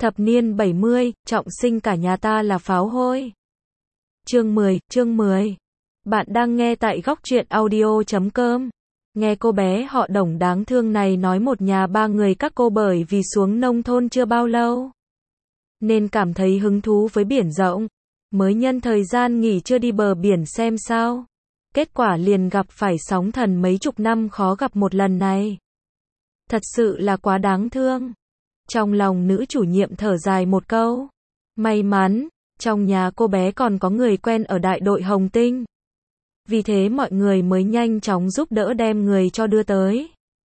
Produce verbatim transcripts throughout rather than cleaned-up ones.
Thập niên bảy mươi, trọng sinh cả nhà ta là pháo hôi. Chương mười, chương mười. Bạn đang nghe tại góc truyện audio chấm com. Nghe cô bé họ Đồng đáng thương này nói một nhà ba người các cô bởi vì xuống nông thôn chưa bao lâu, nên cảm thấy hứng thú với biển rộng. Mới nhân thời gian nghỉ chưa đi bờ biển xem sao. Kết quả liền gặp phải sóng thần mấy chục năm khó gặp một lần này. Thật sự là quá đáng thương. Trong lòng nữ chủ nhiệm thở dài một câu. May mắn, trong nhà cô bé còn có người quen ở đại đội Hồng Tinh. Vì thế mọi người mới nhanh chóng giúp đỡ đem người cho đưa tới.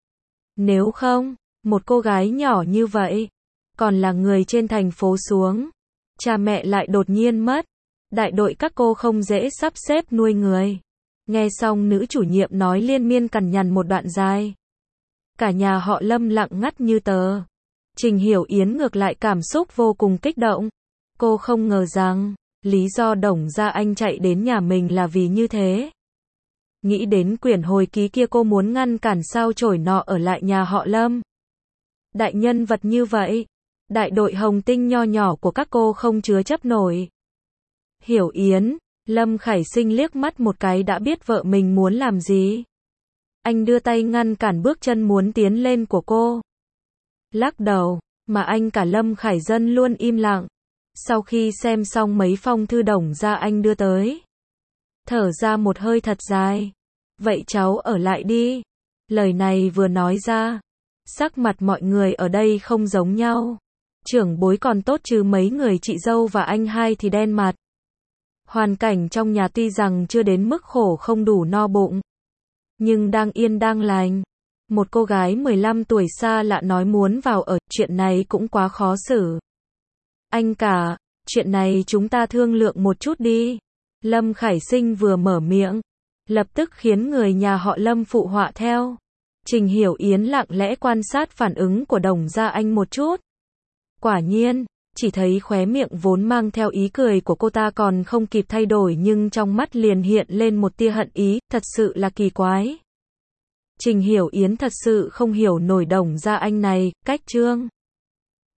Nếu không, một cô gái nhỏ như vậy, còn là người trên thành phố xuống, cha mẹ lại đột nhiên mất, đại đội các cô không dễ sắp xếp nuôi người. Nghe xong nữ chủ nhiệm nói liên miên cằn nhằn một đoạn dài. Cả nhà họ Lâm lặng ngắt như tờ. Trình Hiểu Yến ngược lại cảm xúc vô cùng kích động. Cô không ngờ rằng, lý do Đồng Gia Anh chạy đến nhà mình là vì như thế. Nghĩ đến quyển hồi ký kia cô muốn ngăn cản sao chổi nọ ở lại nhà họ Lâm. Đại nhân vật như vậy, đại đội Hồng Tinh nho nhỏ của các cô không chứa chấp nổi. Hiểu Yến, Lâm Khải Sinh liếc mắt một cái đã biết vợ mình muốn làm gì. Anh đưa tay ngăn cản bước chân muốn tiến lên của cô. Lắc đầu, mà anh cả Lâm Khải Dân luôn im lặng. Sau khi xem xong mấy phong thư Đồng Gia Anh đưa tới, thở ra một hơi thật dài. Vậy cháu ở lại đi. Lời này vừa nói ra, sắc mặt mọi người ở đây không giống nhau. Trưởng bối còn tốt chứ mấy người chị dâu và anh hai thì đen mặt. Hoàn cảnh trong nhà tuy rằng chưa đến mức khổ không đủ no bụng, nhưng đang yên đang lành. Một cô gái mười lăm tuổi xa lạ nói muốn vào ở, chuyện này cũng quá khó xử. Anh cả, chuyện này chúng ta thương lượng một chút đi. Lâm Khải Sinh vừa mở miệng, lập tức khiến người nhà họ Lâm phụ họa theo. Trình Hiểu Yến lặng lẽ quan sát phản ứng của Đồng Gia Anh một chút. Quả nhiên, chỉ thấy khóe miệng vốn mang theo ý cười của cô ta còn không kịp thay đổi nhưng trong mắt liền hiện lên một tia hận ý, thật sự là kỳ quái. Trình Hiểu Yến thật sự không hiểu nổi Đồng Gia Anh này, cách trương